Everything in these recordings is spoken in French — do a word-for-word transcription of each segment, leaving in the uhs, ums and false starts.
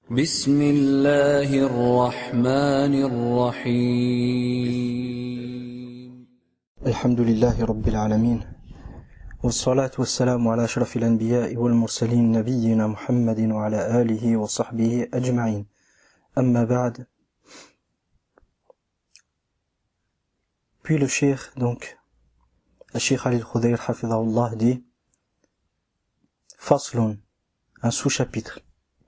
بسم الله الرحمن الرحيم الحمد لله رب العالمين والصلاة والسلام على أشرف الأنبياء والمرسلين نبينا محمد وعلى آله وصحبه أجمعين أما بعد. Puis le cheikh, donc, le cheikh Ali al-Khudayr hafidhahullah dit Faslun, un sous-chapitre.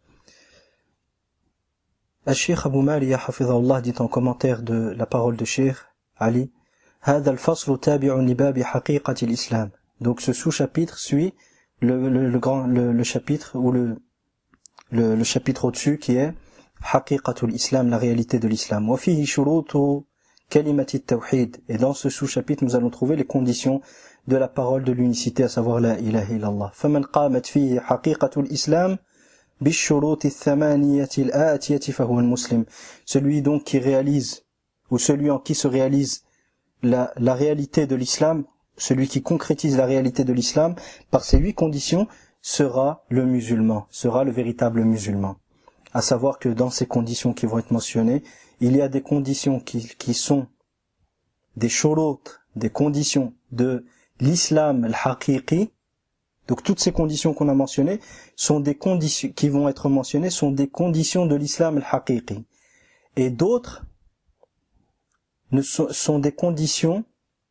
Le cheikh Abu Maliya hafidhahullah dit en commentaire de la parole de cheikh Ali هذا الفصل تابع لباب حقيقة الإسلام. Donc ce sous-chapitre suit le, le, le grand le, le chapitre ou le, le, le chapitre au-dessus qui est حقيقة الإسلام, la réalité de l'islam. وفيه شروط كلمة التوحيد. Et dans ce sous-chapitre nous allons trouver les conditions de la parole de l'unicité, à savoir la ilaha illallah. فمن قامت فيه حقيقة الإسلام بالشروط الثمانية الآتية فهو المسلم. Celui donc qui réalise ou celui en qui se réalise la, la réalité de l'islam, celui qui concrétise la réalité de l'islam par ces huit conditions sera le musulman, sera le véritable musulman. À savoir que dans ces conditions qui vont être mentionnées, il y a des conditions qui, qui sont des shurut, des conditions de l'islam al-haqiqi. Donc toutes ces conditions qu'on a mentionnées sont des conditions qui vont être mentionnées sont des conditions de l'islam al-haqiqi. Et d'autres ne sont, sont des conditions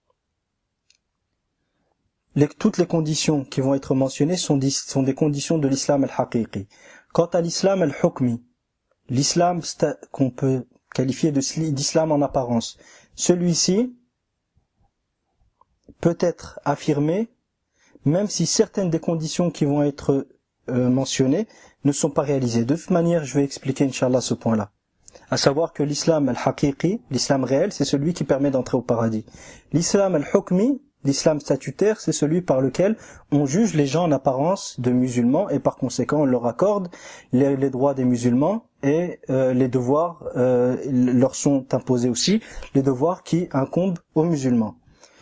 les, toutes les conditions qui vont être mentionnées sont des, sont des conditions de l'islam al-haqiqi. Quant à l'islam al-hukmi, l'islam qu'on peut qualifier de, d'islam en apparence, celui-ci peut être affirmé même si certaines des conditions qui vont être euh, mentionnées ne sont pas réalisées. De toute manière, je vais expliquer, Inch'Allah, ce point-là. À savoir que l'islam al-haqiqi, l'islam réel, c'est celui qui permet d'entrer au paradis. L'islam al-hukmi, l'islam statutaire, c'est celui par lequel on juge les gens en apparence de musulmans et par conséquent on leur accorde les, les droits des musulmans et euh, les devoirs euh, leur sont imposés aussi, les devoirs qui incombent aux musulmans.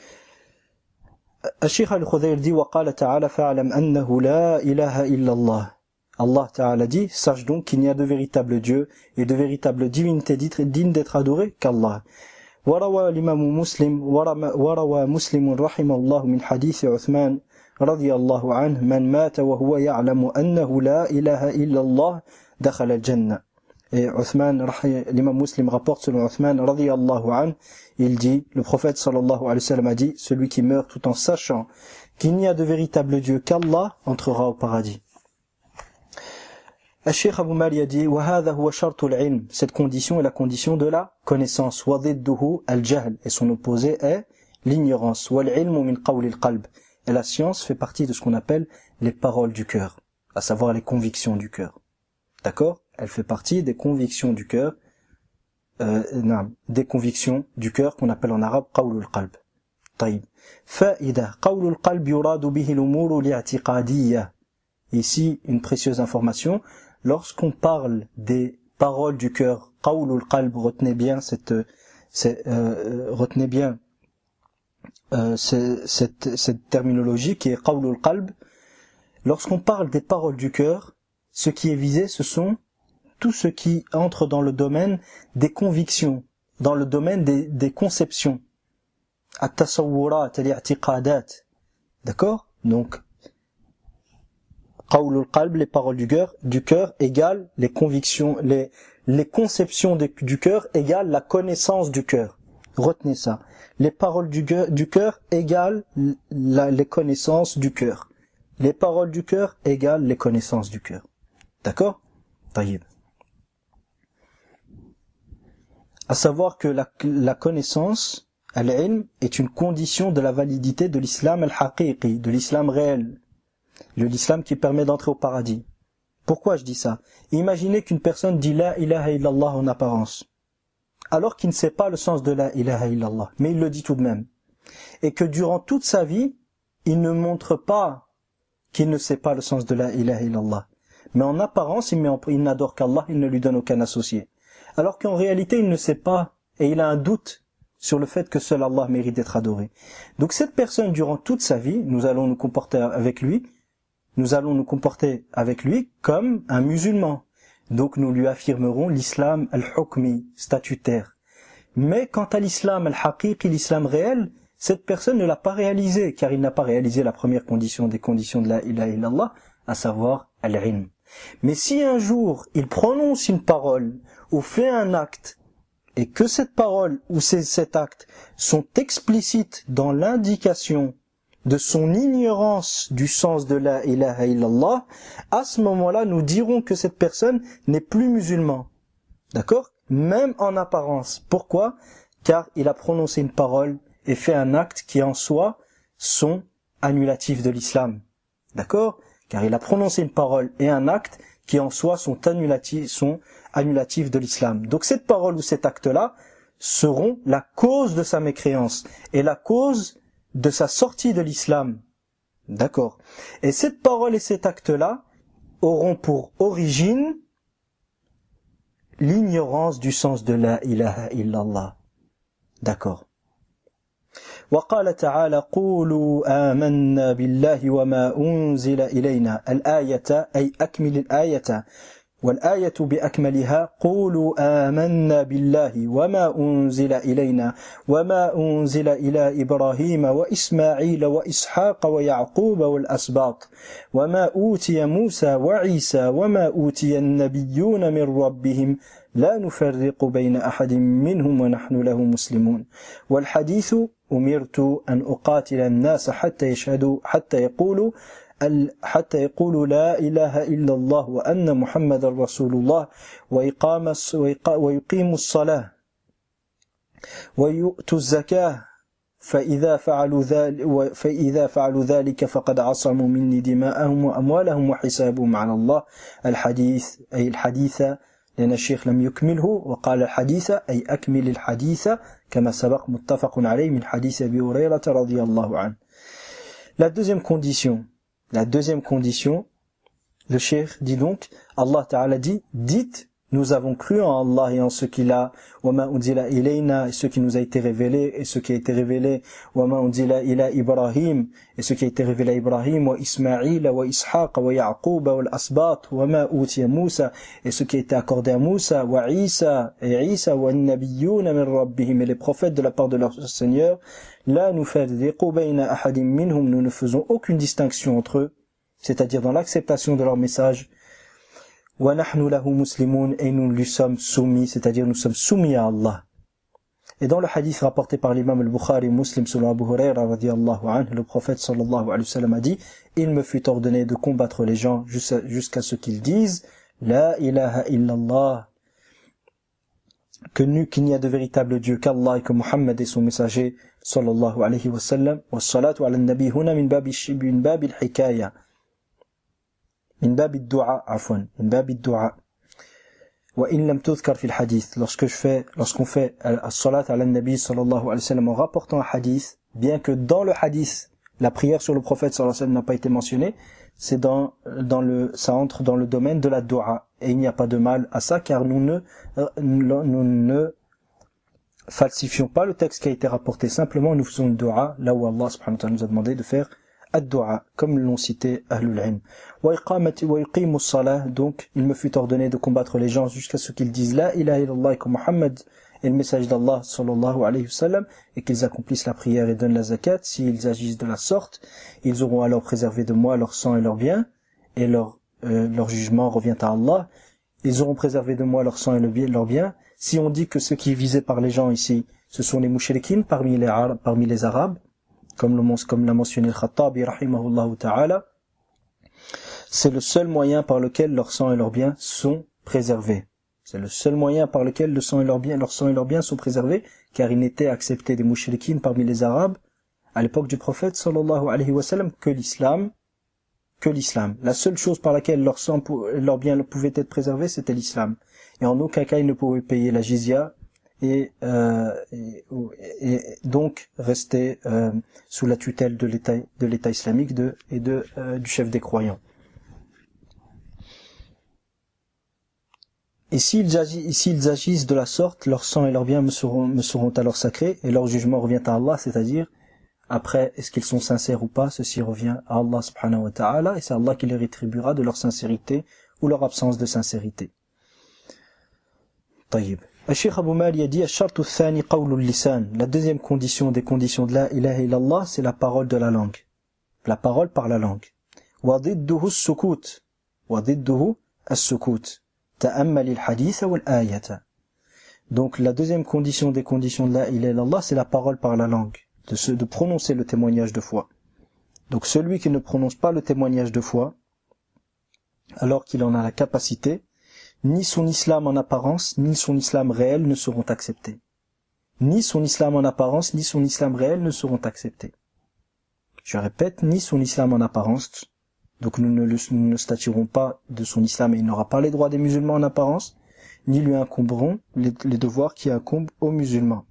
الشيخ الخضير dit وقال تعالى فاعلم أنه لا إله إلا الله. Allah Ta'ala dit, sache donc qu'il n'y a de véritables dieux et de véritables divinités dignes d'être adorées qu'Allah. وروى الإمام مسلم وروى مسلم رحمه الله من حديث عثمان رضي الله عنه من مات وهو يعلم أنه لا إله إلا الله دخل الجنة. Et Uthman, l'imam Muslim rapporte selon Uthman radiyallahu anhu, il dit, le prophète sallallahu alayhi wa sallam a dit, celui qui meurt tout en sachant qu'il n'y a de véritable Dieu qu'Allah entrera au paradis. Al-Sheikh Abu Maliya dit, وَهَذَا هُوَ شَرْطُ الْعِلْمِ. Cette condition est la condition de la connaissance. وَضِدُّهُ الْجَهْلِ. Et son opposé est l'ignorance. وَالْعِلْمُ مِنْ قَوْلِ الْقَلْبِ. Et la science fait partie de ce qu'on appelle les paroles du cœur, à savoir les convictions du cœur. D'accord? Elle fait partie des convictions du cœur, euh, non, des convictions du cœur qu'on appelle en arabe قول القلب. طيب. فائدة قول القلب يراد به الأمور الاعتقادية. Ici, une précieuse information. Lorsqu'on parle des paroles du cœur, قول القلب, retenez bien cette, cette euh, retenez bien euh, cette, cette, cette terminologie qui est قول القلب. Lorsqu'on parle des paroles du cœur, ce qui est visé, ce sont tout ce qui entre dans le domaine des convictions, dans le domaine des, des conceptions. At-tasawwurat, al-i'tiqadat. D'accord? Donc, qawlul qalb, les paroles du cœur, du cœur égale les convictions, les, les conceptions de, du cœur égale la connaissance du cœur. Retenez ça. Les paroles du cœur, du cœur égale la, les connaissances du cœur. Les paroles du cœur égale les connaissances du cœur. D'accord? Taïb. À savoir que la, la connaissance, al-ilm, est une condition de la validité de l'islam al-haqiqi, de l'islam réel, de l'islam qui permet d'entrer au paradis. Pourquoi je dis ça? Imaginez qu'une personne dit la ilaha illallah en apparence, alors qu'il ne sait pas le sens de la ilaha illallah, mais il le dit tout de même. Et que durant toute sa vie, il ne montre pas qu'il ne sait pas le sens de la ilaha illallah. Mais en apparence, il, met en, il n'adore qu'Allah, il ne lui donne aucun associé. Alors qu'en réalité, il ne sait pas, et il a un doute sur le fait que seul Allah mérite d'être adoré. Donc cette personne, durant toute sa vie, nous allons nous comporter avec lui, nous allons nous comporter avec lui comme un musulman. Donc nous lui affirmerons l'islam al-hukmi, statutaire. Mais quant à l'islam al-haqiqi, l'islam réel, cette personne ne l'a pas réalisé, car il n'a pas réalisé la première condition des conditions de la ilaha illallah, à savoir al-ilm. Mais si un jour il prononce une parole ou fait un acte, et que cette parole ou cet acte sont explicites dans l'indication de son ignorance du sens de la ilaha illallah, à ce moment-là, nous dirons que cette personne n'est plus musulman. D'accord? Même en apparence. Pourquoi? Car il a prononcé une parole et fait un acte qui en soi sont annulatifs de l'islam. D'accord? Car il a prononcé une parole et un acte qui en soi sont annulatifs, sont annulatifs de l'islam. Donc cette parole ou cet acte-là seront la cause de sa mécréance et la cause de sa sortie de l'islam. D'accord. Et cette parole et cet acte-là auront pour origine l'ignorance du sens de la ilaha illallah. D'accord. وقال تعالى قولوا آمنا بالله وما أنزل إلينا الآية أي أكمل الآية والآية بأكملها قولوا آمنا بالله وما أنزل إلينا وما أنزل إلى إبراهيم وإسماعيل وإسحاق ويعقوب والأسباط وما أوتي موسى وعيسى وما أوتي النبيون من ربهم لا نفرق بين أحد منهم ونحن له مسلمون والحديث أمرت أن أقاتل الناس حتى يشهدوا حتى يقولوا حتى يقولوا لا إله إلا الله وأن محمد رسول الله وإقام ويقيموا الصلاة ويؤتوا الزكاة فإذا فعلوا ذلك فإذا فعلوا ذلك فقد عصموا مني دماءهم وأموالهم وحسابهم على الله الحديث أي الحديث لأن الشيخ لم يكمله وقال الحديث أي أكمل الحديث كما سبق متفق عليه من حديث أبي هريرة رضي الله عنه. La deuxième condition, la deuxième condition, le cheikh dit donc, Allah Ta'ala dit, dites, nous avons cru en Allah et en ce qu'il a, وَمَا أُنزِلَ إِلَيْنَا, et ce qui nous a été révélé, et ce qui a été révélé, وَمَا أُنزِلَ إِلَى إِبْرَاهِيم, et ce qui a été révélé à Ibrahim, وَإِسْمَاعِيلَ وَإِسْحَاقَ وَيَعْقُوبَ وَالْأَسْبَاطِ وَمَا أُوتِيَ مُوسَى, et ce qui a été accordé à Moussa, وَعِيسَى, et Isa, وَالنَّبِيُّونَ مِنْ رَبِّهِمْ, et les prophètes de la part de leur Seigneur, لَا نُفَرِّقُ بَيْنَ أَحَدٍ مِّنْهُمْ, nous ne faisons aucune distinction entre eux, c'est-à-dire dans l'acceptation de leur message, وَنَحْنُ لَهُ مُسْلِمُونَ, et nous lui sommes soumis, c'est-à-dire nous sommes soumis à Allah. Et dans le hadith rapporté par l'imam al-Bukhari Muslim selon Abu Hurayra radiyallahu anhu, le prophète sallallahu alayhi wa sallam a dit, il me fut ordonné de combattre les gens jusqu'à ce qu'ils disent La ilaha illallah, que nu qu'il n'y a de véritable Dieu qu'Allah et que Muhammad est son messager sallallahu alayhi wa sallam, wa salatu ala nabi huna min babi min babi al-hikaya, min babi ad-du'a, afwan, min babi ad-du'a. Wa in lam tudhkar fi al-hadith, lorsque je fais, lorsqu'on fait as-salat ala nabi sallallahu alayhi wa sallam en rapportant un hadith, bien que dans le hadith, la prière sur le prophète sallallahu alayhi wa sallam n'a pas été mentionnée, c'est dans, dans le, ça entre dans le domaine de la dua. Et il n'y a pas de mal à ça, car nous ne, nous ne falsifions pas le texte qui a été rapporté. Simplement, nous faisons une dua, là où Allah subhanahu wa ta'ala nous a demandé de faire ad-dua, comme l'ont cité Ahlul Ilm. Wa iqamati wa yuqimu as-salah, donc, il me fut ordonné de combattre les gens jusqu'à ce qu'ils disent la ilaha illallah et que Muhammad est le message d'Allah sallallahu alayhi wa sallam, et qu'ils accomplissent la prière et donnent la zakat. S'ils agissent de la sorte, ils auront alors préservé de moi leur sang et leurs biens, et leur, euh, leur jugement revient à Allah. Ils auront préservé de moi leur sang et leurs biens. Si on dit que ce qui est visé par les gens ici, ce sont les mouchriquines parmi les Arabes, parmi les Arabes, comme le, comme l'a mentionné le Khattabi rahimahullah ta'ala, c'est le seul moyen par lequel leur sang et leurs biens sont préservés. C'est le seul moyen par lequel le sang et leurs biens, leur sang et leurs biens sont préservés, car il n'était accepté des mouchriquines parmi les Arabes, à l'époque du prophète sallallahu alayhi wa sallam, que l'islam, que l'islam. La seule chose par laquelle leur sang, leurs biens pouvaient être préservés, c'était l'islam. Et en aucun cas, ils ne pouvaient payer la jizya, et, euh, et, et donc rester euh, sous la tutelle de l'État, de l'État islamique de, et de, euh, du chef des croyants. Et s'ils agissent, s'ils agissent de la sorte, leur sang et leurs biens me seront, me seront alors sacrés, et leur jugement revient à Allah, c'est-à-dire, après, est-ce qu'ils sont sincères ou pas, ceci revient à Allah subhanahu wa ta'ala, et c'est Allah qui les rétribuera de leur sincérité ou leur absence de sincérité. طيب. Cheikh Abou Mali a dit الشرط الثاني قول اللسان. La deuxième condition des conditions de la ilaha illallah, c'est la parole de la langue. La parole par la langue. وضده السكوت. وضده السكوت. تأمل الحديث والآية. Donc la deuxième condition des conditions de la ilaha illallah, c'est la parole par la langue, de, se, de prononcer le témoignage de foi. Donc celui qui ne prononce pas le témoignage de foi, alors qu'il en a la capacité, ni son islam en apparence, ni son islam réel ne seront acceptés. Ni son islam en apparence, ni son islam réel ne seront acceptés. Je répète, ni son islam en apparence, donc nous ne, nous ne statuerons pas de son islam et il n'aura pas les droits des musulmans en apparence, ni lui incomberont les, les devoirs qui incombent aux musulmans.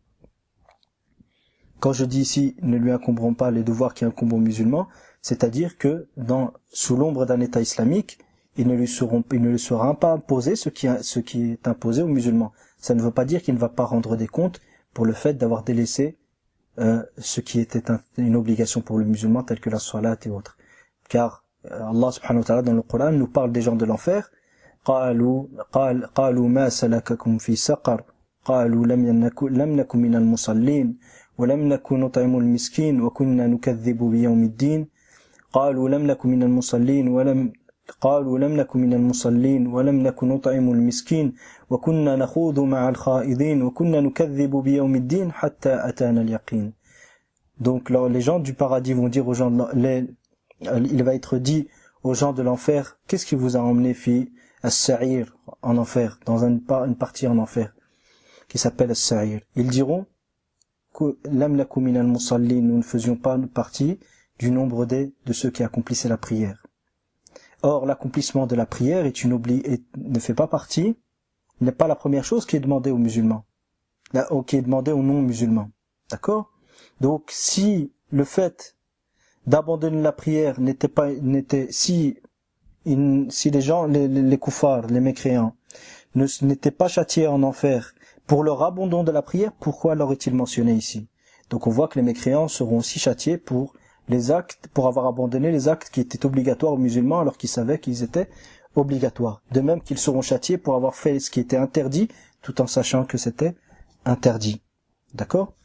Quand je dis ici, ne lui incomberont pas les devoirs qui incombent aux musulmans, c'est-à-dire que dans, sous l'ombre d'un État islamique, il ne lui seront, il ne lui sera pas imposé ce qui, ce qui est imposé aux musulmans. Ça ne veut pas dire qu'il ne va pas rendre des comptes pour le fait d'avoir délaissé euh, ce qui était un, une obligation pour le musulman, tel que la salat et autres. Car euh, Allah subhanahu wa ta'ala dans le Coran nous parle des gens de l'enfer. قالوا قال قالوا ما سلككم في سقر قالوا لم نكن لم نكن من المصلين ولم نكن نطعم المسكين وكنا نكذب بيوم الدين قالوا لم نكن من المصلين ولم قالوا لم نكن من المصلين ولم نكن نطعم المسكين وكنا نخوض مع الخائضين وكنا نكذب بيوم الدين حتى أتانا اليقين. Donc les gens du paradis vont dire aux gens de les, il va être dit aux gens de l'enfer, qu'est-ce qui vous a emmené fi As-Sa'ir, en enfer, dans une, une partie en enfer, qui s'appelle As-Sa'ir. Ils diront que Lam lakum minal musallin, nous ne faisions pas partie du nombre des, de ceux qui accomplissaient la prière. Or, l'accomplissement de la prière est une obli, est, ne fait pas partie, n'est pas la première chose qui est demandée aux musulmans, là, qui est demandée aux non-musulmans. D'accord? Donc, si le fait d'abandonner la prière n'était pas, n'était, si Il, si les gens, les, les, les koufars, les mécréants, ne, n'étaient pas châtiés en enfer pour leur abandon de la prière, pourquoi l'aurait-il mentionné ici? Donc on voit que les mécréants seront aussi châtiés pour les actes, pour avoir abandonné les actes qui étaient obligatoires aux musulmans alors qu'ils savaient qu'ils étaient obligatoires. De même qu'ils seront châtiés pour avoir fait ce qui était interdit, tout en sachant que c'était interdit. D'accord?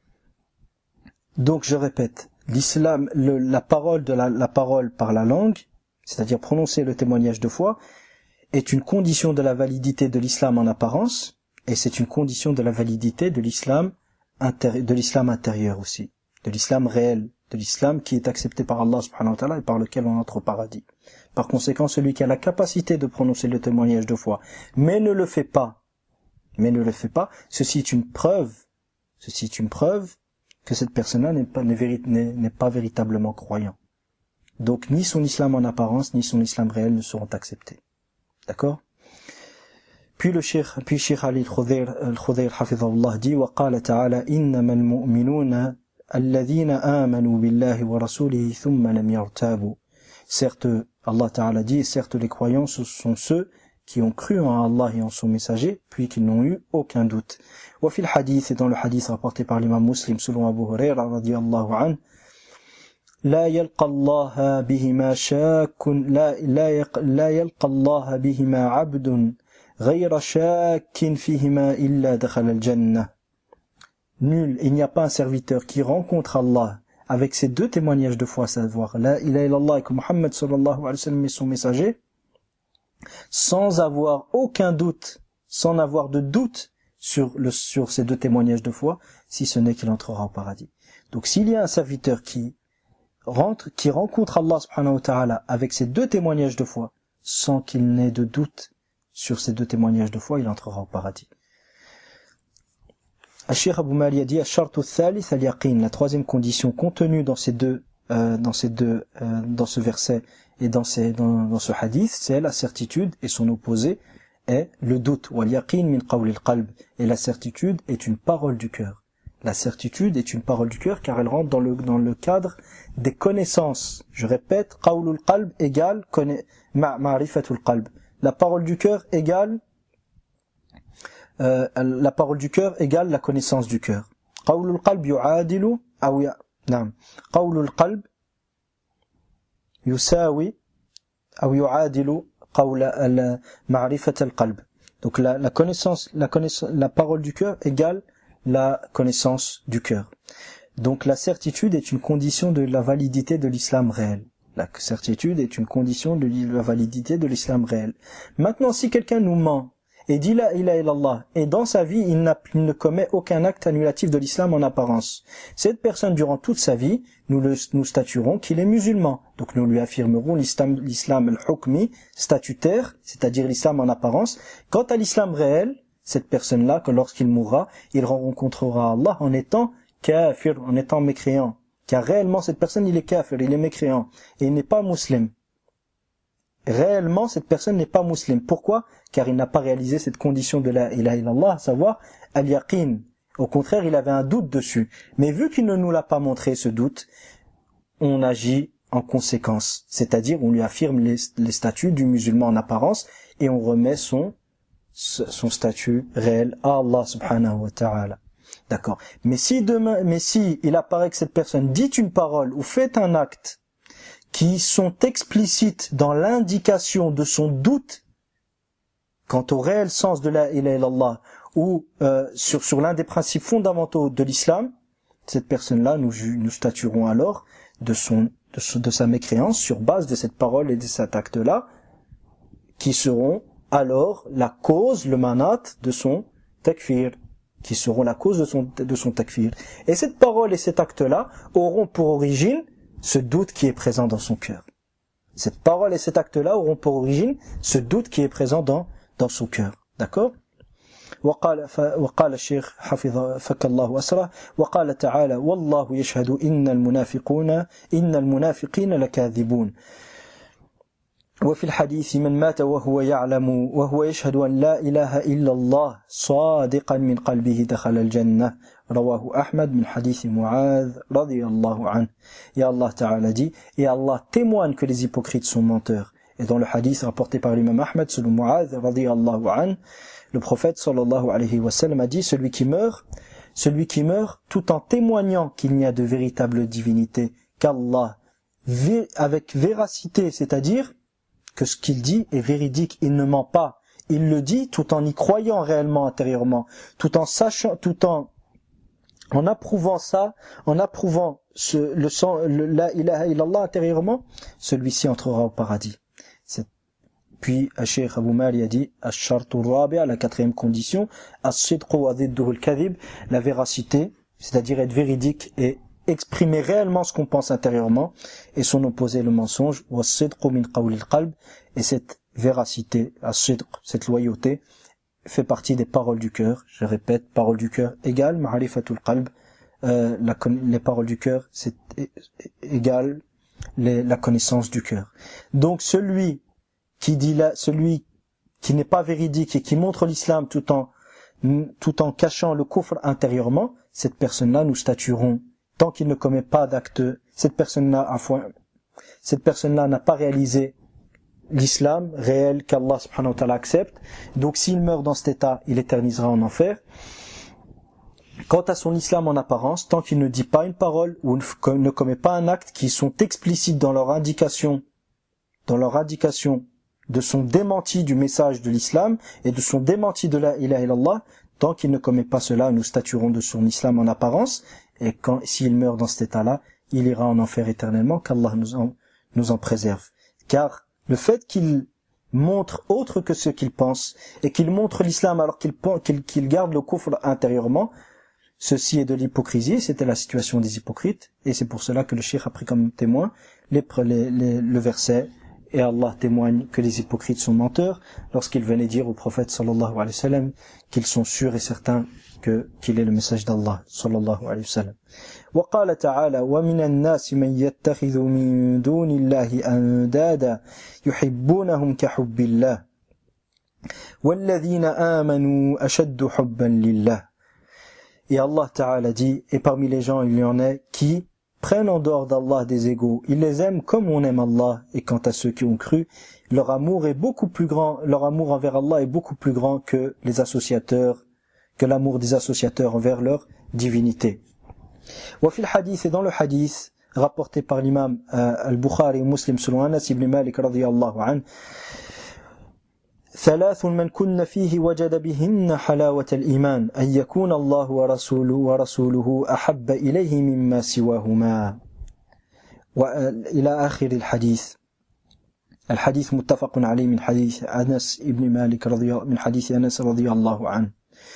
Donc je répète, l'islam, le, la parole de la, la parole par la langue, c'est-à-dire prononcer le témoignage de foi, est une condition de la validité de l'islam en apparence, et c'est une condition de la validité de l'islam intérie- de l'islam intérieur aussi, de l'islam réel, de l'islam qui est accepté par Allah subhanahu wa ta'ala et par lequel on entre au paradis. Par conséquent, celui qui a la capacité de prononcer le témoignage de foi, mais ne le fait pas, mais ne le fait pas, ceci est une preuve, ceci est une preuve que cette personne-là n'est pas, n'est, véri- n'est, n'est pas véritablement croyant. Donc ni son islam en apparence, ni son islam réel ne seront acceptés. D'accord? Puis le cheikh, puis cheikh Ali al-Khudayr, al-Khudayr hafidhahullah dit, وقال تعالى إنما المؤمنون الذين آمنوا بالله ورسوله ثم لم يرتابوا. Certes, Allah Ta'ala dit, certes les croyants ce sont ceux qui ont cru en Allah et en son messager, puis qui n'ont eu aucun doute. وفي الحديث, et dans le hadith rapporté par l'imam Muslim selon Abu Huraira radiyallahu anhu, لا يلقى الله بهما شاك لا لا لا يلقى الله بهما عبد غير شاك فيهما إلا دخل الجنة. Nul, il n'y a pas un serviteur qui rencontre Allah avec ces deux témoignages de foi, à savoir la ilaha illallah et que Muhammad sallallahu alayhi wa sallam est son messager, sans avoir aucun doute, sans avoir de doute sur le sur ces deux témoignages de foi, si ce n'est qu'il entrera au paradis. Donc s'il y a un serviteur qui rentre, qui rencontre Allah subhanahu wa ta'ala avec ces deux témoignages de foi, sans qu'il n'ait de doute sur ces deux témoignages de foi, il entrera au paradis. Cheikh Abou Mali a dit, la troisième condition contenue dans ces deux, euh, dans ces deux, euh, dans ce verset et dans, ces, dans, dans ce hadith, c'est la certitude, et son opposé est le doute. Et la certitude est une parole du cœur. La certitude est une parole du cœur car elle rentre dans le, dans le cadre des connaissances. Je répète, qawlul qalb égale ma'rifatul qalb. La parole du cœur égale euh, la parole du cœur égale la connaissance du cœur. Qawlul qalb yu'adilu aw ya na'am. Qawlul qalb yusawi aw yu'adilu qawla ma'rifatul qalb. Donc la, la connaissance, la connaissance, la parole du cœur égale la connaissance du cœur. Donc la certitude est une condition de la validité de l'islam réel. La certitude est une condition de la validité de l'islam réel. Maintenant, si quelqu'un nous ment et dit la ilaha illallah, et dans sa vie, il, n'a, il ne commet aucun acte annulatif de l'islam en apparence, cette personne, durant toute sa vie, nous, le, nous statuerons qu'il est musulman. Donc nous lui affirmerons l'islam, l'islam al-hukmi, statutaire, c'est-à-dire l'islam en apparence. Quant à l'islam réel, cette personne-là, que lorsqu'il mourra, il rencontrera Allah en étant kafir, en étant mécréant. Car réellement, cette personne, il est kafir, il est mécréant, et il n'est pas musulman. Réellement, cette personne n'est pas musulman. Pourquoi? Car il n'a pas réalisé cette condition de la ilaha illallah, à savoir al-yaqin. Au contraire, il avait un doute dessus. Mais vu qu'il ne nous l'a pas montré, ce doute, on agit en conséquence. C'est-à-dire, on lui affirme les, les statuts du musulman en apparence, et on remet son, son statut réel à Allah subhanahu wa ta'ala. D'accord. Mais si demain, mais si il apparaît que cette personne dit une parole ou fait un acte qui sont explicites dans l'indication de son doute quant au réel sens de la ilaha illallah ou euh, sur, sur l'un des principes fondamentaux de l'islam, cette personne-là, nous, nous statuerons alors de, son, de, son, de sa mécréance sur base de cette parole et de cet acte-là, qui seront alors la cause, le manat de son takfir, qui seront la cause de son, de son takfir. Et cette parole et cet acte-là auront pour origine ce doute qui est présent dans son cœur. Cette parole et cet acte-là auront pour origine ce doute qui est présent dans, dans son cœur. D'accord? وقال وقال الشيخ حفظ فك الله أسره وقال تعالى والله يشهد إن المنافقون إن المنافقين لكاذبون وفي الحديث من مات وهو يعلم وهو يشهد أن لا إله إلا الله صادقا من قلبه دخل الجنة رواه أحمد من حديث معاذ رضي الله عنه. Et Allah Ta'ala dit, et Allah témoigne que les hypocrites sont menteurs. Et dans le hadith rapporté par l'imam Ahmed selon Mu'adh radiyallahu anhu, le prophète sallallahu alayhi wa sallam a dit, celui qui meurt, celui qui meurt tout en témoignant qu'il n'y a de véritable divinité qu'Allah, avec véracité, c'est-à-dire que ce qu'il dit est véridique, il ne ment pas. Il le dit tout en y croyant réellement intérieurement, tout en sachant, tout en en approuvant ça, en approuvant ce, le, le la ilaha illallah intérieurement, celui-ci entrera au paradis. C'est, puis Cheikh Abou Mali a dit ash-shartu rabi', la quatrième condition, as-sidqu wa dhidduhu al-kadhib, la véracité, c'est-à-dire être véridique et exprimer réellement ce qu'on pense intérieurement, et son opposé le mensonge, was-sidqu min qawli al-qalb, et cette véracité, as-sidq, cette loyauté, fait partie des paroles du cœur. Je répète, paroles du cœur égale ma'rifatul qalb, euh, la, les paroles du cœur, c'est égal les, la connaissance du cœur. Donc celui qui dit là, celui qui n'est pas véridique et qui montre l'islam tout en tout en cachant le kufr intérieurement, cette personne-là, nous statuerons, tant qu'il ne commet pas d'acte, cette personne-là, enfin, cette personne-là n'a pas réalisé l'islam réel qu'Allah subhanahu wa ta'ala accepte. Donc s'il meurt dans cet état, il éternisera en enfer. Quant à son islam en apparence, tant qu'il ne dit pas une parole ou ne commet pas un acte qui sont explicites dans leur indication, dans leur indication de son démenti du message de l'islam et de son démenti de la ilaha illallah, tant qu'il ne commet pas cela, nous statuerons de son islam en apparence. Et quand, s'il meurt dans cet état-là, il ira en enfer éternellement, qu'Allah nous en, nous en préserve. Car le fait qu'il montre autre que ce qu'il pense, et qu'il montre l'islam alors qu'il, qu'il, qu'il garde le kufr intérieurement, ceci est de l'hypocrisie, c'était la situation des hypocrites, et c'est pour cela que le cheikh a pris comme témoin les, les, les, le verset, et Allah témoigne que les hypocrites sont menteurs, lorsqu'il venait dire au prophète sallallahu alayhi wa sallam qu'ils sont sûrs et certains que, qu'il est le message d'Allah sallallahu alayhi wa sallam. وقال تعالى ومن الناس من يتخذ من دون الله أندادا يحبونهم كحب الله والذين آمنوا أشد حبا لله. Et Allah Ta'ala dit, et parmi les gens il y en a qui prennent en dehors d'Allah des égaux, ils les aiment comme on aime Allah, et quant à ceux qui ont cru, leur amour est beaucoup plus grand, leur amour envers Allah est beaucoup plus grand que les associateurs, que l'amour des associateurs envers leur divinité. وفي الحديث, et dans le hadith rapporté par l'imam euh, al-Bukhari et Muslim selon Anas ibn Malik radiyallahu anhu, ثلاث من كن فيه وجد بهن حلاوة الإيمان أن يكون الله ورسوله ورسوله أحب إليه مما سواهما وإلى آخر الحديث. الحديث متفق عليه من حديث أنس ابن مالك رضي من حديث أنس رضي الله عنه.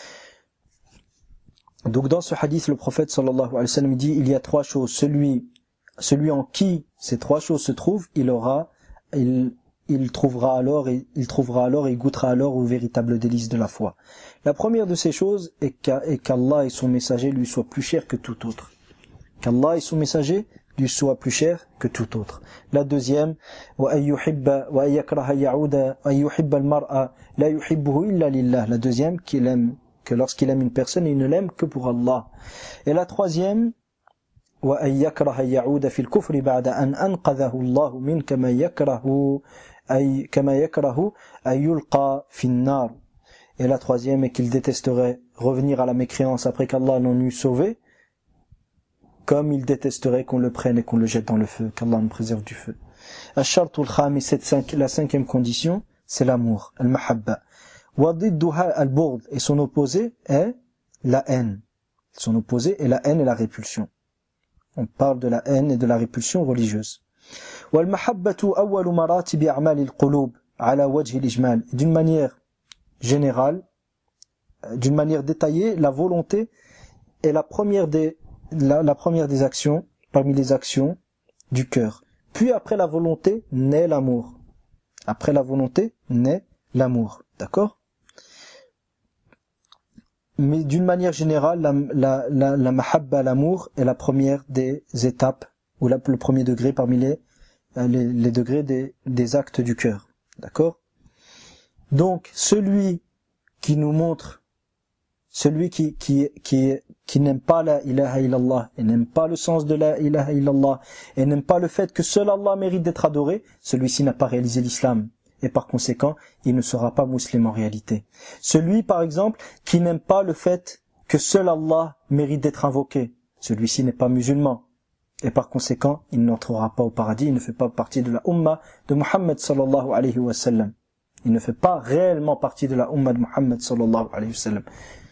Donc dans ce hadith, le prophète sallallahu alayhi wa sallam dit il y a trois choses. Celui, celui en qui ces trois choses se trouvent, il aura, il, il trouvera alors, et il trouvera alors et goûtera alors aux véritables délices de la foi. La première de ces choses est qu'Allah et son messager lui soient plus chers que tout autre. Qu'Allah et son messager lui soient plus chers que tout autre. La deuxième, wa ayyuhibba wa ayyakraha ya'uda ayyuhibba al-mar'a la yuhibbuhu illa lillah. La deuxième, qu'il aime que lorsqu'il aime une personne, il ne l'aime que pour Allah. Et la troisième, wa ayyakraha ya'uda fil kufri ba'da an anqadhahu Allah min kama yakrahu ay kama yakrahu ay yulqa fin nar. Et la troisième est qu'il détesterait revenir à la mécréance après qu'Allah l'en eût sauvé, comme il détesterait qu'on le prenne et qu'on le jette dans le feu, qu'Allah nous préserve du feu. Ash-shartul khamis, la cinquième condition, c'est l'amour, al-mahabba. Wadidduha al-burd, et son opposé est la haine. Son opposé est la haine et la répulsion. On parle de la haine et de la répulsion religieuse. Wal-mahabbatu awwalu maratibi a'mal al-qulub ala wajhi al-ijmal. D'une manière générale, d'une manière détaillée, la volonté est la première des La, la première des actions, parmi les actions du cœur. Puis après la volonté, naît l'amour. Après la volonté, naît l'amour. D'accord ? Mais d'une manière générale, la, la, la, la mahabba, l'amour, est la première des étapes, ou la, le premier degré parmi les, les, les degrés des, des actes du cœur. D'accord ? Donc, celui qui nous montre, celui qui, qui, qui, qui n'aime pas la ilaha illallah, et n'aime pas le sens de la ilaha illallah, et n'aime pas le fait que seul Allah mérite d'être adoré, celui-ci n'a pas réalisé l'islam. Et par conséquent, il ne sera pas musulman en réalité. Celui, par exemple, qui n'aime pas le fait que seul Allah mérite d'être invoqué, celui-ci n'est pas musulman. Et par conséquent, il n'entrera pas au paradis, il ne fait pas partie de la Ummah de Muhammad sallallahu alayhi wa sallam. Il ne fait pas réellement partie de la Ummah de Muhammad sallallahu alayhi wa sallam.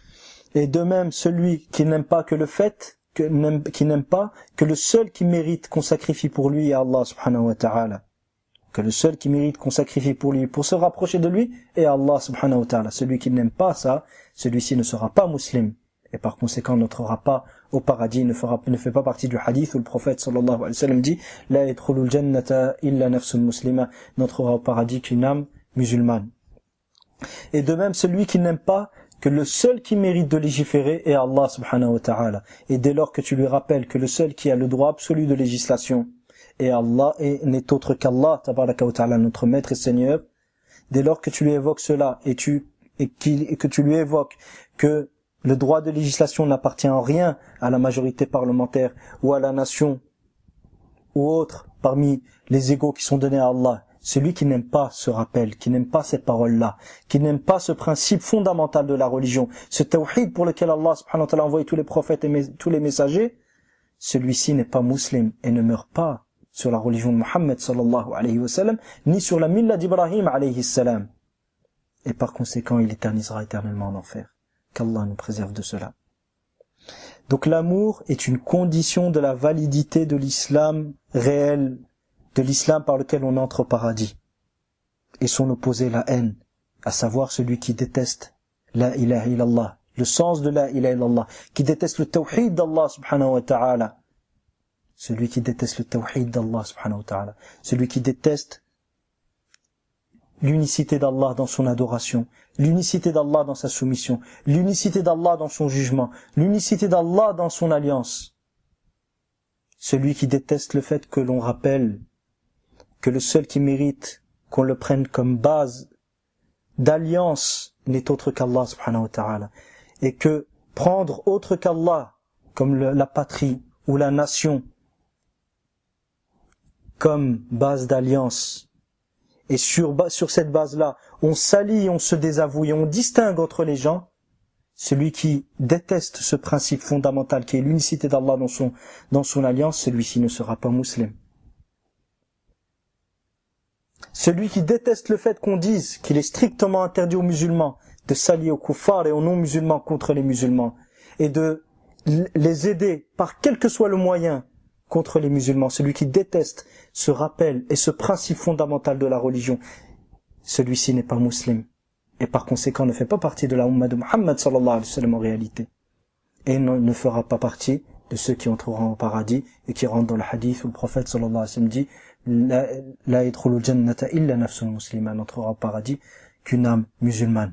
Et de même, celui qui n'aime pas que le fait, que n'aime, qui n'aime pas que le seul qui mérite qu'on sacrifie pour lui est Allah subhanahu wa ta'ala. Que le seul qui mérite qu'on sacrifie pour lui, pour se rapprocher de lui, est Allah subhanahu wa ta'ala. Celui qui n'aime pas ça, celui-ci ne sera pas musulman. Et par conséquent, n'entrera pas au paradis, ne, fera, ne fait pas partie du hadith où le prophète sallallahu alayhi wa sallam dit « La yadkhulul jannata illa nafsun muslima » n'entrera au paradis qu'une âme musulmane. Et de même, celui qui n'aime pas que le seul qui mérite de légiférer est Allah subhanahu wa ta'ala. Et dès lors que tu lui rappelles que le seul qui a le droit absolu de législation est Allah et n'est autre qu'Allah, tabaraka wa ta'ala, notre maître et Seigneur, dès lors que tu lui évoques cela et, tu, et, qu'il, et que tu lui évoques que le droit de législation n'appartient en rien à la majorité parlementaire ou à la nation ou autre parmi les égaux qui sont donnés à Allah, celui qui n'aime pas ce rappel, qui n'aime pas cette parole-là, qui n'aime pas ce principe fondamental de la religion, ce tawhid pour lequel Allah subhanahu wa ta'ala a envoyé tous les prophètes et mes, tous les messagers, celui-ci n'est pas musulman et ne meurt pas sur la religion de Muhammad sallallahu alayhi wa sallam, ni sur la milla d'Ibrahim alayhi salam. Et par conséquent, il éternisera éternellement en enfer. Qu'Allah nous préserve de cela. Donc l'amour est une condition de la validité de l'islam réel, de l'islam par lequel on entre au paradis. Et son opposé, la haine, à savoir celui qui déteste la ilaha illallah, le sens de la ilaha illallah, qui déteste le tawhid d'Allah subhanahu wa ta'ala, celui qui déteste le tawhid d'Allah subhanahu wa ta'ala, celui qui déteste l'unicité d'Allah dans son adoration, l'unicité d'Allah dans sa soumission, l'unicité d'Allah dans son jugement, l'unicité d'Allah dans son alliance. Celui qui déteste le fait que l'on rappelle que le seul qui mérite qu'on le prenne comme base d'alliance n'est autre qu'Allah subhanahu wa ta'ala. Et que prendre autre qu'Allah comme le, la patrie ou la nation comme base d'alliance, et sur, sur cette base-là, on s'allie, on se désavoue et on distingue entre les gens, celui qui déteste ce principe fondamental qui est l'unicité d'Allah dans son, dans son alliance, celui-ci ne sera pas musulman. celui qui déteste le fait qu'on dise qu'il est strictement interdit aux musulmans de s'allier aux kuffars et aux non-musulmans contre les musulmans, et de les aider par quel que soit le moyen contre les musulmans, celui qui déteste ce rappel et ce principe fondamental de la religion, celui-ci n'est pas musulman, et par conséquent ne fait pas partie de la Ummah de Muhammad sallallahu alayhi wa sallam en réalité, et ne, ne fera pas partie de ceux qui entreront au paradis, et qui rentrent dans le hadith où le prophète sallallahu alayhi wa sallam dit La, la yadkhulul jannata illa nafsun muslima, n'entrera au paradis qu'une âme musulmane.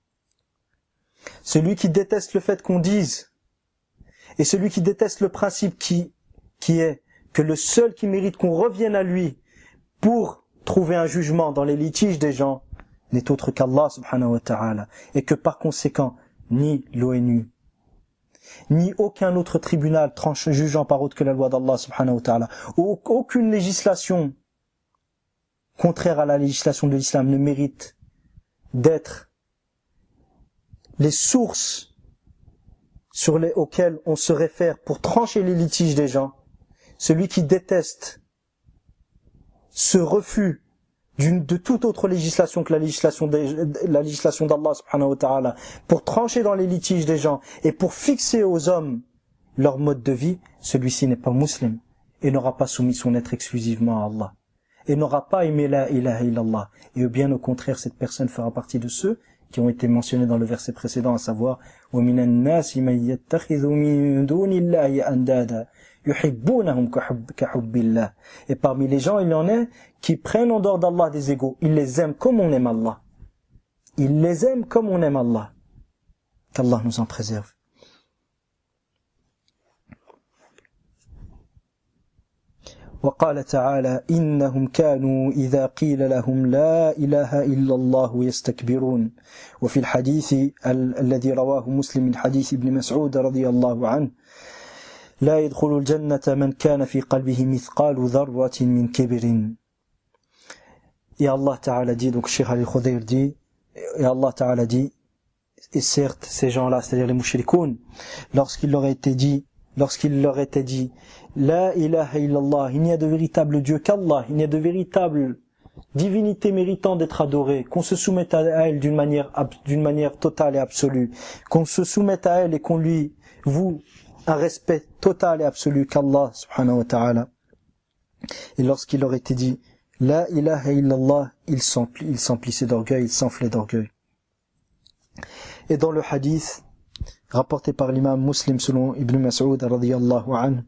Celui qui déteste le fait qu'on dise, et celui qui déteste le principe qui, qui est que le seul qui mérite qu'on revienne à lui pour trouver un jugement dans les litiges des gens n'est autre qu'Allah subhanahu wa ta'ala, et que par conséquent ni l'ONU ni aucun autre tribunal tranche jugeant par autre que la loi d'Allah subhanahu wa ta'ala, ou aucune législation contraire à la législation de l'islam ne mérite d'être les sources sur les, auxquelles on se réfère pour trancher les litiges des gens. Celui qui déteste ce refus d'une, de toute autre législation que la législation de, la législation d'Allah subhanahu wa ta'ala pour trancher dans les litiges des gens et pour fixer aux hommes leur mode de vie, celui-ci n'est pas musulman et n'aura pas soumis son être exclusivement à Allah et n'aura pas aimé la ilaha illallah, et bien au contraire cette personne fera partie de ceux qui ont été mentionnés dans le verset précédent, à savoir وَمِنَ النَّاسِ مَن يَتَّخِذُ مِن دُونِ اللَّهِ أَندَادًا يُحِبُّونَهُمْ كَحُبِّ اللَّهِ. Et parmi les gens, il y en a qui prennent en dehors d'Allah des égaux. Ils les aiment comme on aime Allah. Ils les aiment comme on aime Allah. Qu'Allah nous en préserve. وقال تعالى إنهم كانوا إذا قيل لهم لا إله إلا الله يستكبرون. وفي الحديث ال- الذي رواه مسلم من حديث ابن مسعود رضي الله عنه لا يدخل الجنة من كان في قلبه مثقال ذرة من كبر. Et Allah Ta'ala dit, donc Cheikh Ali Khudayr dit, et Allah Ta'ala dit, et certes ces gens-là, c'est-à-dire les mushrikoun, lorsqu'il leur a été dit, lorsqu'il leur était dit La ilaha illallah, il n'y a de véritable Dieu qu'Allah, il n'y a de véritable divinité méritant d'être adorée, qu'on se soumette à elle d'une manière, d'une manière totale et absolue, qu'on se soumette à elle et qu'on lui voue un respect total et absolu qu'Allah subhanahu wa ta'ala. Et lorsqu'il leur était dit La ilaha illallah, il s'emplissait d'orgueil, il s'enflait d'orgueil. Et dans le hadith rapporté par l'imam Muslim selon Ibn Mas'ud radiyallahu anhu,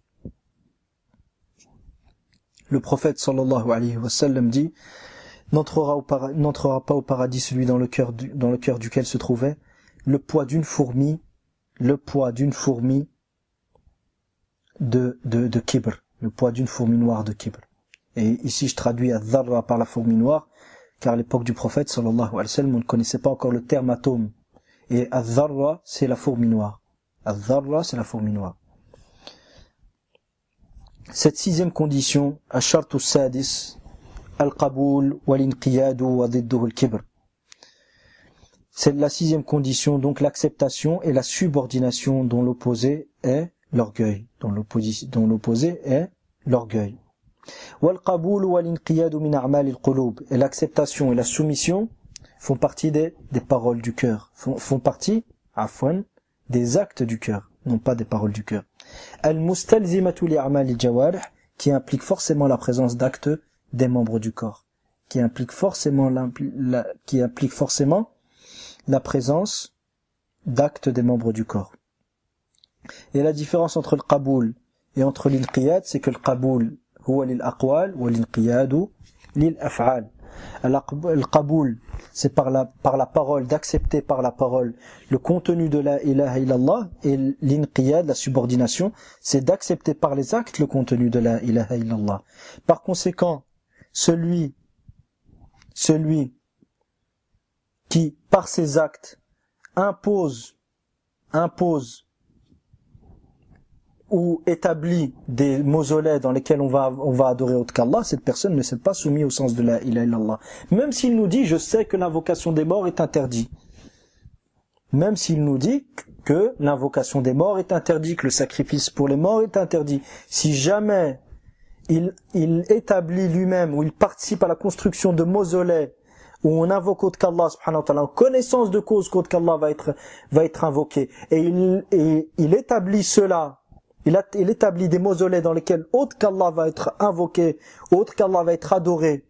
le prophète sallallahu alayhi wa sallam dit n'entrera, au para- n'entrera pas au paradis celui dans le cœur du, dans le cœur duquel se trouvait le poids d'une fourmi, le poids d'une fourmi de, de, de kibr, le poids d'une fourmi noire de kibr. Et ici je traduis ad-dharra par la fourmi noire, car à l'époque du prophète sallallahu alayhi wa sallam on ne connaissait pas encore le terme atome. Et ad-dharra c'est la fourmi noire. Ad-dharra c'est la fourmi noire. Cette sixième condition, ash-shartu sadis, al-qaboul wal-inqiyadu wa didduhu al-kibr. C'est la sixième condition, donc l'acceptation et la subordination dont l'opposé est l'orgueil, dont l'opposé, dont l'opposé est l'orgueil. Wal-qaboul wal-inqiyadu min a'mal al-qulub. Et l'acceptation et la soumission font partie des, des paroles du cœur, font, font partie, afwan, des actes du cœur, non pas des paroles du cœur. Al-mustalzimatu li'a'mal al-jawarih, qui implique forcément la présence d'actes des membres du corps, qui implique forcément la, la, qui implique forcément la présence d'actes des membres du corps. Et la différence entre le qaboul et entre l'inqiyad, c'est que le qaboul huwa lil aqwal wa l'inqiyadu lil af'al. Le qaboul, c'est par la, par la parole, d'accepter par la parole le contenu de la ilaha illallah, et l'inqiyad, la subordination, c'est d'accepter par les actes le contenu de la ilaha illallah. Par conséquent, celui, celui qui, par ses actes, impose, impose ou établit des mausolées dans lesquels on va, on va adorer autre qu'Allah, cette personne ne s'est pas soumise au sens de la ilaha illallah. Même s'il nous dit, je sais que l'invocation des morts est interdite. Même s'il nous dit que l'invocation des morts est interdite, que le sacrifice pour les morts est interdit. Si jamais il, il établit lui-même, ou il participe à la construction de mausolées, où on invoque autre qu'Allah subhanahu wa ta'ala, en connaissance de cause qu'autre qu'Allah va être, va être invoqué, et il, et il établit cela, il, a, il établit des mausolées dans lesquels autre qu'Allah va être invoqué, autre qu'Allah va être adoré,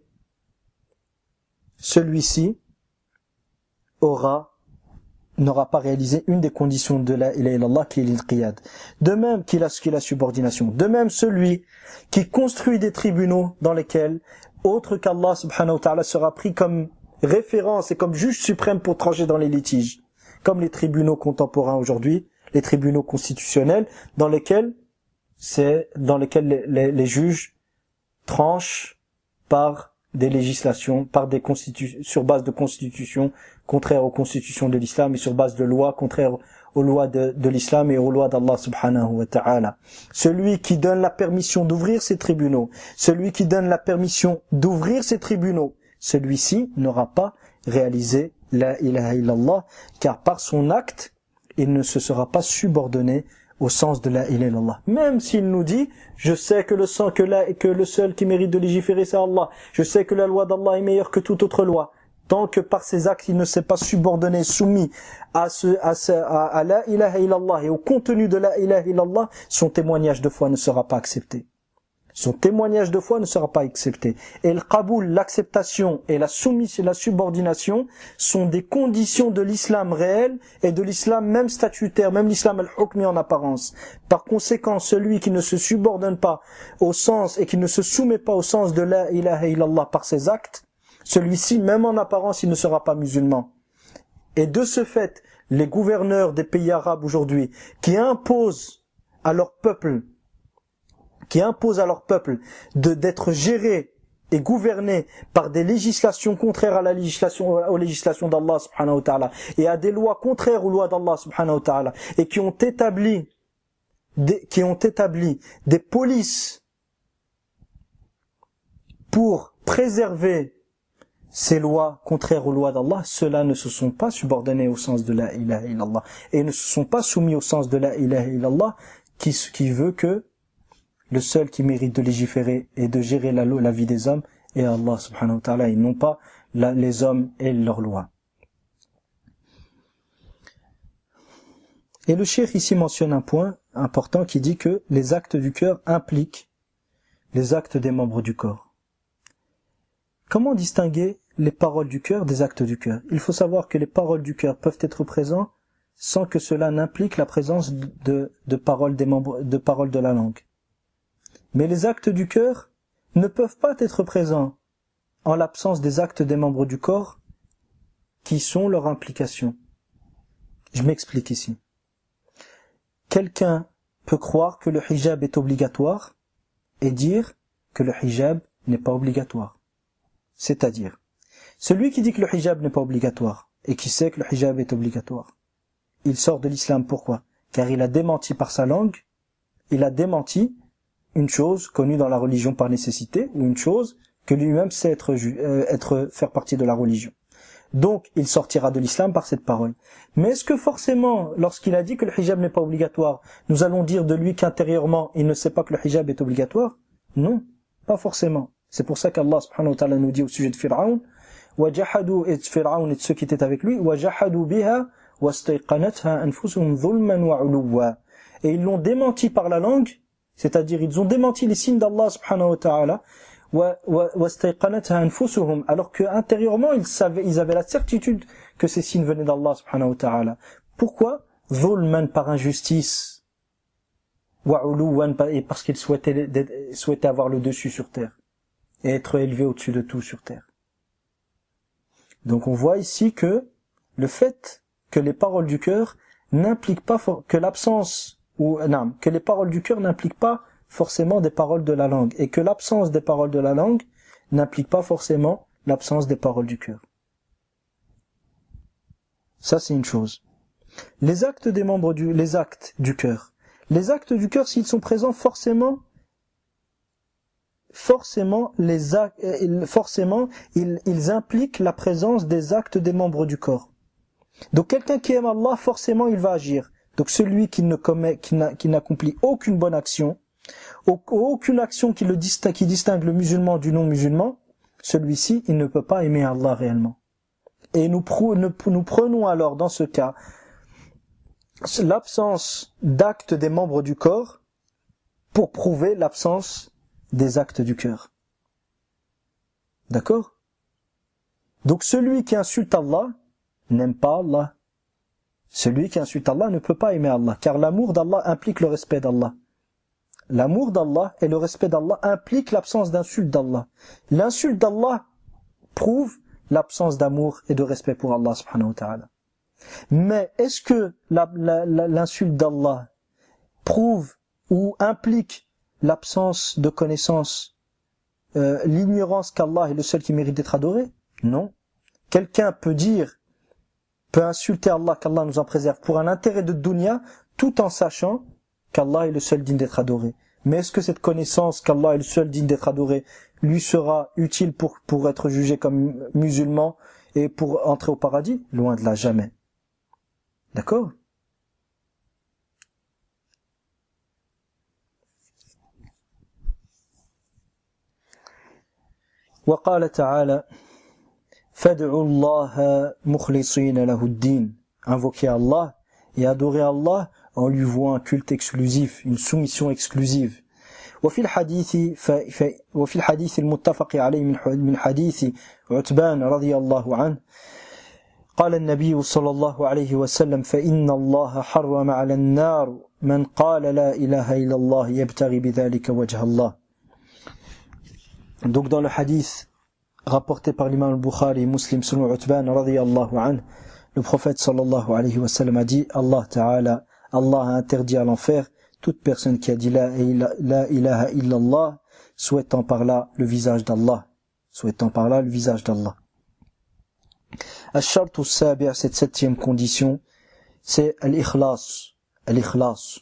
celui-ci aura n'aura pas réalisé une des conditions de la ilaha illallah qui est l'ilqiyad. De même qu'il a ce qui est la subordination. De même celui qui construit des tribunaux dans lesquels autre qu'Allah subhanahu wa ta'ala sera pris comme référence et comme juge suprême pour trancher dans les litiges. Comme les tribunaux contemporains aujourd'hui, les tribunaux constitutionnels dans lesquels c'est dans lesquels les, les, les juges tranchent par des législations, par des constitu- sur base de constitutions contraires aux constitutions de l'islam et sur base de lois contraires aux lois de, de l'islam et aux lois d'Allah subhanahu wa ta'ala. Celui qui donne la permission d'ouvrir ces tribunaux, celui qui donne la permission d'ouvrir ces tribunaux, celui-ci n'aura pas réalisé la ilaha illallah, car par son acte, il ne se sera pas subordonné au sens de la ilaha illallah. Même s'il nous dit, je sais que le sang, que la, que le seul qui mérite de légiférer c'est Allah. Je sais que la loi d'Allah est meilleure que toute autre loi. Tant que par ses actes il ne s'est pas subordonné, soumis à ce, à ce, à, à la ilaha illallah et au contenu de la ilaha illallah, son témoignage de foi ne sera pas accepté. Son témoignage de foi ne sera pas accepté. Et le qaboul, l'acceptation et la soumission, la subordination sont des conditions de l'islam réel et de l'islam même statutaire, même l'islam al-hukmi en apparence. Par conséquent, celui qui ne se subordonne pas au sens et qui ne se soumet pas au sens de la ilaha illallah par ses actes, celui-ci, même en apparence, il ne sera pas musulman. Et de ce fait, les gouverneurs des pays arabes aujourd'hui, qui imposent à leur peuple qui imposent à leur peuple de d'être gérés et gouvernés par des législations contraires à la législation aux législations d'Allah subhanahu wa ta'ala et à des lois contraires aux lois d'Allah subhanahu wa ta'ala et qui ont établi des, qui ont établi des polices pour préserver ces lois contraires aux lois d'Allah, ceux-là ne se sont pas subordonnés au sens de la ilaha illallah et ne se sont pas soumis au sens de la ilaha illallah qui, qui veut que le seul qui mérite de légiférer et de gérer la, la vie des hommes est Allah subhanahu wa ta'ala et non pas la, les hommes et leurs lois. Et le cheikh ici mentionne un point important qui dit que les actes du cœur impliquent les actes des membres du corps. Comment distinguer les paroles du cœur des actes du cœur? Il faut savoir que les paroles du cœur peuvent être présentes sans que cela n'implique la présence de, de paroles des membres, de paroles de la langue. Mais les actes du cœur ne peuvent pas être présents en l'absence des actes des membres du corps qui sont leur implication. Je m'explique ici. Quelqu'un peut croire que le hijab est obligatoire et dire que le hijab n'est pas obligatoire. C'est-à-dire, celui qui dit que le hijab n'est pas obligatoire et qui sait que le hijab est obligatoire, il sort de l'islam. Pourquoi? Car il a démenti par sa langue, il a démenti une chose connue dans la religion par nécessité, ou une chose que lui-même sait être, euh, être, faire partie de la religion. Donc, il sortira de l'islam par cette parole. Mais est-ce que forcément, lorsqu'il a dit que le hijab n'est pas obligatoire, nous allons dire de lui qu'intérieurement, il ne sait pas que le hijab est obligatoire? Non, pas forcément. C'est pour ça qu'Allah subhanahu wa ta'ala nous dit au sujet de Pharaon, وَجَحَدُوا et Pharaon et ceux qui étaient avec lui, وَجَحَدُوا بِهَا وَاسْتَيْقَنَتْهَا أَنفُسُهُمْ ظُلْمًا وَعُلُوًّا. Et ils l'ont démenti par la langue, c'est-à-dire ils ont démenti les signes d'Allah subhanahu wa ta'ala, alors que intérieurement ils savaient, ils avaient la certitude que ces signes venaient d'Allah subhanahu wa ta'ala. Pourquoi? Zulman, par injustice, et parce qu'ils souhaitaient, souhaitaient avoir le dessus sur terre et être élevés au-dessus de tout sur terre. Donc on voit ici que le fait que les paroles du cœur n'impliquent pas que l'absence ou non, que les paroles du cœur n'impliquent pas forcément des paroles de la langue, et que l'absence des paroles de la langue n'implique pas forcément l'absence des paroles du cœur. Ça, c'est une chose. Les actes des membres du, les actes du cœur. Les actes du cœur, s'ils sont présents, forcément, forcément, les actes, forcément, ils, ils impliquent la présence des actes des membres du corps. Donc, quelqu'un qui aime Allah, forcément, il va agir. Donc, celui qui ne commet, qui n'a, qui n'accomplit aucune bonne action, aucune action qui, le distingue, qui distingue le musulman du non-musulman, celui-ci, il ne peut pas aimer Allah réellement. Et nous, nous prenons alors, dans ce cas, l'absence d'actes des membres du corps pour prouver l'absence des actes du cœur. D'accord? Donc celui qui insulte Allah n'aime pas Allah. Celui qui insulte Allah ne peut pas aimer Allah, car l'amour d'Allah implique le respect d'Allah. L'amour d'Allah et le respect d'Allah impliquent l'absence d'insulte d'Allah. L'insulte d'Allah prouve l'absence d'amour et de respect pour Allah subhanahu wa ta'ala. Mais est-ce que la, la, la, l'insulte d'Allah prouve ou implique l'absence de connaissance, euh, l'ignorance qu'Allah est le seul qui mérite d'être adoré? Non. Quelqu'un peut dire, peut insulter Allah, qu'Allah nous en préserve, pour un intérêt de dunya, tout en sachant qu'Allah est le seul digne d'être adoré. Mais est-ce que cette connaissance qu'Allah est le seul digne d'être adoré lui sera utile pour, pour être jugé comme musulman et pour entrer au paradis? Loin de là, jamais. D'accord? وقال تعالى فادعوا الله مخلصين له الدين. Invoquez Allah et adorez Allah en lui vouant un culte exclusif, une soumission exclusive. وفي الحديث وفي الحديث المتفق عليه من حديث عتبان رضي الله عنه قال النبي صلى الله عليه وسلم فإن الله حرم على النار من قال لا إله إلا الله يبتغي بذلك وجه الله. Donc dans le hadith rapporté par l'imam al-Bukhari et Muslim selon Utban radiyallahu anhu, le prophète sallallahu alayhi wa sallam a dit, Allah ta'ala, Allah a interdit à l'enfer toute personne qui a dit la, la ilaha illallah, souhaitant par là le visage d'Allah, souhaitant par là le visage d'Allah. Al-Shart al-Sabi', cette septième condition, c'est al-Ikhlas, al-Ikhlas,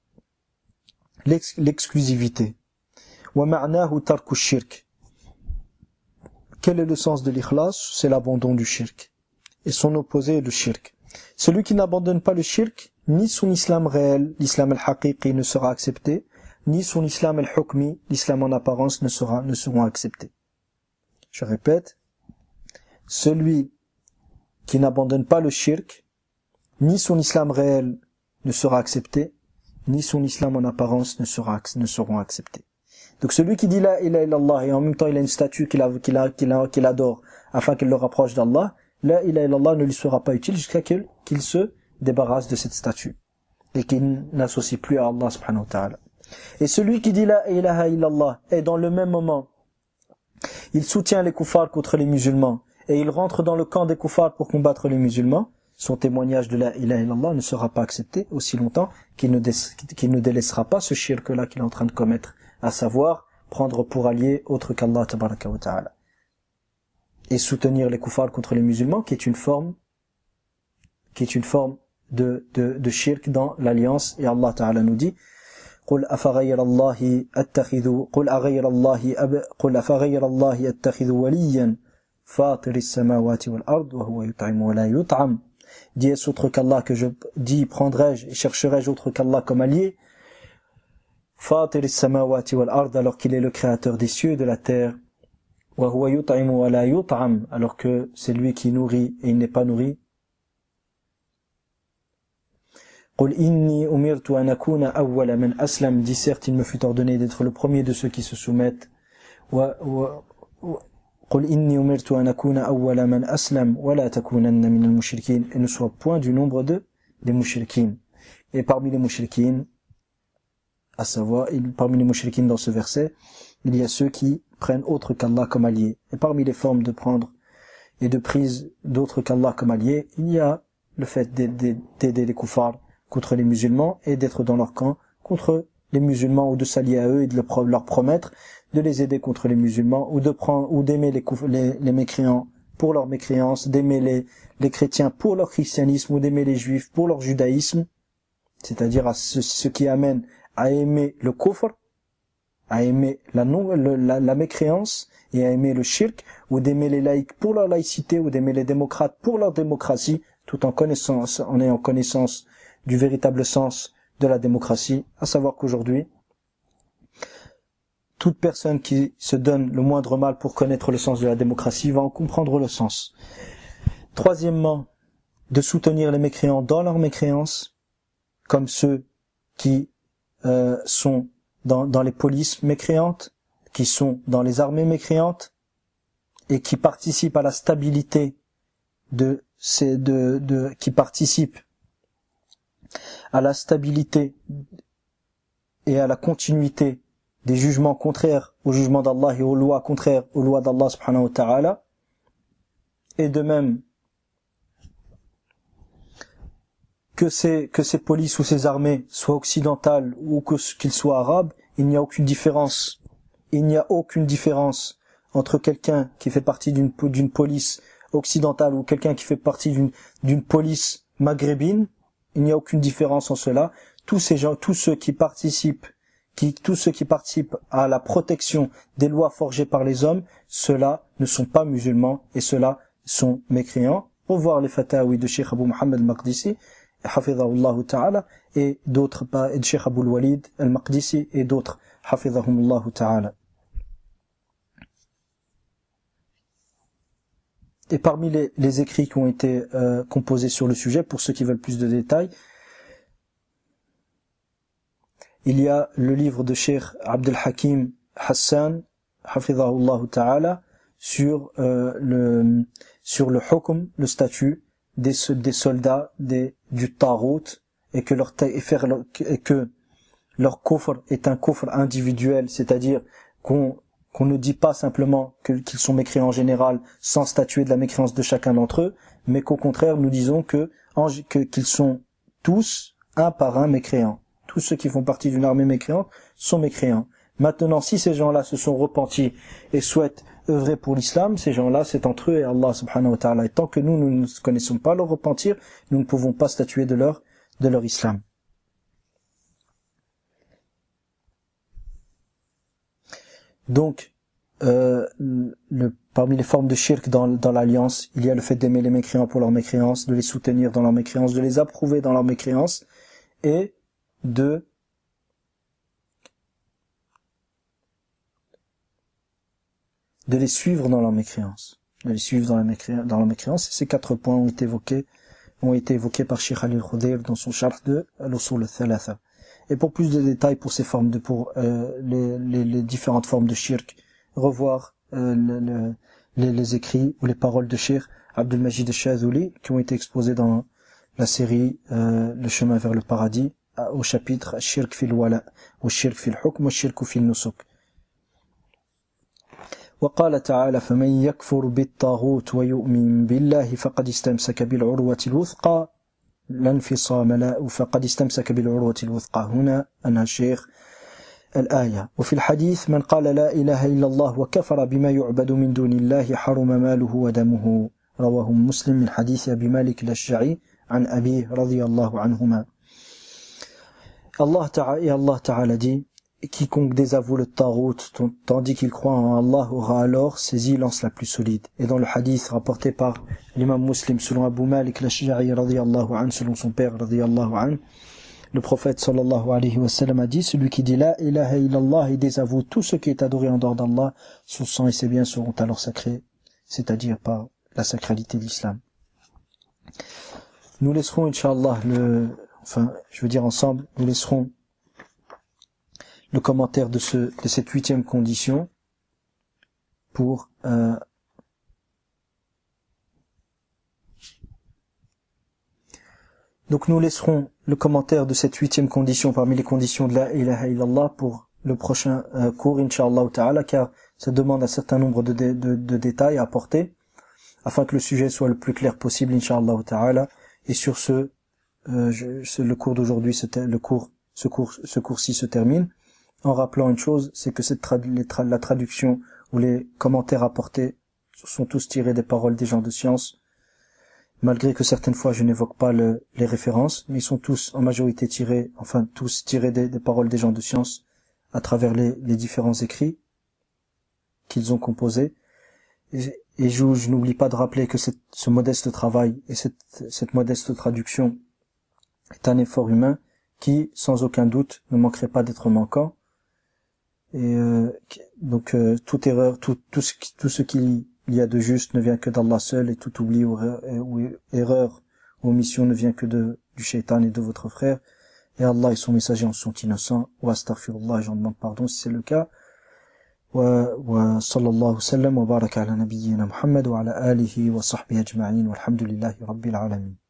l'exclusivité. Wa ma'nahu tarku shirk. Quel est le sens de l'ikhlas? C'est l'abandon du shirk. Et son opposé est le shirk. Celui qui n'abandonne pas le shirk, ni son islam réel, l'islam al-haqiqi ne sera accepté, ni son islam al-hukmi, l'islam en apparence ne sera, ne seront acceptés. Je répète, celui qui n'abandonne pas le shirk, ni son islam réel ne sera accepté, ni son islam en apparence ne sera, ne seront acceptés. Donc celui qui dit la ilaha illallah et en même temps il a une statue qu'il, a, qu'il, a, qu'il, a, qu'il adore afin qu'il le rapproche d'Allah, la ilaha illallah ne lui sera pas utile jusqu'à qu'il, qu'il se débarrasse de cette statue et qu'il n'associe plus à Allah subhanahu wa ta'ala. Et celui qui dit la ilaha illallah et dans le même moment il soutient les koufars contre les musulmans et il rentre dans le camp des koufars pour combattre les musulmans, son témoignage de la ilaha illallah ne sera pas accepté aussi longtemps qu'il ne, dé, qu'il ne délaissera pas ce shirk là qu'il est en train de commettre, à savoir prendre pour allié autre qu'Allah tabaraka wa ta'ala et soutenir les koufars contre les musulmans, qui est une forme qui est une forme de, de, de shirk dans l'alliance. Et Allah ta'ala nous dit قل أفغير الله أتخذ قل أغير الله أب قل أفغير الله أتخذ وليا فاطر السماوات والأرض وهو يطعم ولا يطعم. Dis est-ce autre qu'Allah que je dis prendrai-je et chercherai-je autre qu'Allah comme allié, Fatir as-samawati wal ard, alors qu'il est le créateur des cieux et de la terre, wa huwa yut'imu wa la yut'am, alors que c'est lui qui nourrit et il n'est pas nourri. Qul inni umirtu an akuna awwala man aslam, dis certes il me fut ordonné d'être le premier de ceux qui se soumettent. Wa Qul inni umirtu an akuna awwala man aslam wa la takunanna min al-mushrikin, et ne sois point du nombre de des mushrikin. Et parmi les mushrikin, à savoir, parmi les mushrikin dans ce verset, il y a ceux qui prennent autre qu'Allah comme allié. Et parmi les formes de prendre et de prise d'autre qu'Allah comme allié, il y a le fait d'aider les koufars contre les musulmans et d'être dans leur camp contre les musulmans, ou de s'allier à eux et de leur promettre de les aider contre les musulmans, ou de prendre, ou d'aimer les, les, les mécréants pour leur mécréance, d'aimer les, les chrétiens pour leur christianisme, ou d'aimer les juifs pour leur judaïsme, c'est-à-dire à ce, ce qui amène à aimer le kufr, à aimer la, non, le, la, la mécréance et à aimer le shirk, ou d'aimer les laïcs pour leur laïcité, ou d'aimer les démocrates pour leur démocratie, tout en connaissance, en ayant connaissance du véritable sens de la démocratie, à savoir qu'aujourd'hui, toute personne qui se donne le moindre mal pour connaître le sens de la démocratie va en comprendre le sens. Troisièmement, de soutenir les mécréants dans leur mécréance, comme ceux qui euh, sont dans, dans les polices mécréantes, qui sont dans les armées mécréantes, et qui participent à la stabilité de ces de, de qui participent à la stabilité et à la continuité des jugements contraires au jugement d'Allah et aux lois contraires aux lois d'Allah subhanahu wa ta'ala, et de même que ces que ces polices ou ces armées soient occidentales ou que qu'ils soient arabes, il n'y a aucune différence. Il n'y a aucune différence entre quelqu'un qui fait partie d'une d'une police occidentale ou quelqu'un qui fait partie d'une d'une police maghrébine. Il n'y a aucune différence en cela. Tous ces gens, tous ceux qui participent, qui tous ceux qui participent à la protection des lois forgées par les hommes, ceux-là ne sont pas musulmans et ceux-là sont mécréants. Pour voir les fatawi de Cheikh Abou Mohammed al-Maqdisi, hafidhahullah ta'ala, et d'autres, et de Cheikh Abou al-Walid al-Maqdisi et d'autres, hafidhahumullah ta'ala. Et parmi les, les écrits qui ont été euh, composés sur le sujet, pour ceux qui veulent plus de détails, il y a le livre de Cheikh Abdel Hakim Hassan, hafidhahullah ta'ala, sur euh, le sur le hukm, le statut des des soldats des du Tarout, et que leur et faire leur, et que leur kufr est un kufr individuel, c'est-à-dire qu'on qu'on ne dit pas simplement que, qu'ils sont mécréants en général sans statuer de la mécréance de chacun d'entre eux, mais qu'au contraire nous disons que, en, que qu'ils sont tous un par un mécréants. Tous ceux qui font partie d'une armée mécréante sont mécréants. Maintenant, si ces gens-là se sont repentis et souhaitent œuvrer pour l'islam, ces gens-là, c'est entre eux et Allah subhanahu wa ta'ala. Et tant que nous, nous ne connaissons pas leur repentir, nous ne pouvons pas statuer de leur, de leur islam. Donc, euh, le, parmi les formes de shirk dans, dans l'alliance, il y a le fait d'aimer les mécréants pour leur mécréance, de les soutenir dans leur mécréance, de les approuver dans leur mécréance, et de de les suivre dans leur mécréance, de les suivre dans la mécréance, dans leur mécréance. Et ces quatre points ont été évoqués, ont été évoqués par Cheikh Ali al-Khudayr dans son sharh de al-Usul al-Thalatha. Et pour plus de détails pour ces formes de, pour euh, les, les, les différentes formes de shirk, revoir euh, le, le, les, les écrits ou les paroles de Cheikh Abdul Majid al-Shadhili qui ont été exposés dans la série euh, Le chemin vers le paradis, au chapitre Shirk fil wala, ou Shirk fil hukm, ou Shirk fil nusuk. وقال تعالى فمن يكفر بالطاغوت ويؤمن بالله فقد استمسك بالعروة الوثقى لا انفصام له فقد استمسك بالعروة الوثقى. هنا أنهى الشيخ الآية. وفي الحديث من قال لا إله إلا الله وكفر بما يعبد من دون الله حرم ماله ودمه. رواه مسلم من حديث أبي مالك الأشجعي عن أبيه رضي الله عنهما. Allah Ta'ala, et Allah Ta'ala dit, quiconque désavoue le Tarout, tandis qu'il croit en Allah, aura alors saisi l'anse la plus solide. Et dans le hadith rapporté par l'imam Muslim, selon Abu Malik al-Ashja'i radiyallahu anhu, selon son père radiyallahu anhu, le prophète sallallahu alayhi wa sallam a dit, celui qui dit la ilaha illallah et désavoue tout ce qui est adoré en dehors d'Allah, son sang et ses biens seront alors sacrés, c'est-à-dire par la sacralité de l'islam. Nous laisserons, Inch'Allah, le, enfin, je veux dire ensemble, nous laisserons le commentaire de ce, de cette huitième condition pour, euh, donc nous laisserons le commentaire de cette huitième condition parmi les conditions de la ilaha illallah pour le prochain euh, cours, Inch'Allah ta'ala, car ça demande un certain nombre de, de, de, de détails à apporter, afin que le sujet soit le plus clair possible, Inch'Allah ta'ala. Et sur ce, euh, je, ce le cours d'aujourd'hui, ce, le cours, ce cours, ce cours-ci se termine, en rappelant une chose, c'est que cette trad, les tra, la traduction ou les commentaires apportés sont tous tirés des paroles des gens de science, malgré que certaines fois je n'évoque pas le, les références, mais ils sont tous en majorité tirés, enfin tous tirés des, des paroles des gens de science à travers les, les différents écrits qu'ils ont composés. Et, et je, je n'oublie pas de rappeler que cette, ce modeste travail et cette, cette modeste traduction est un effort humain qui, sans aucun doute, ne manquerait pas d'être manquant. Et euh, donc euh, toute erreur, tout, tout ce qui, tout ce qu'il y a de juste ne vient que d'Allah seul, et tout oubli ou, ou erreur ou omission ne vient que de du shaitan et de votre frère. Et Allah et son messager en sont innocents. Wa astaghfirullah, j'en demande pardon si c'est le cas. Wa wa sallallahu sallam wa baraka ala nabiyyina Muhammad wa ala alihi wa sahbihi ajma'in walhamdulillahi rabbil alamin.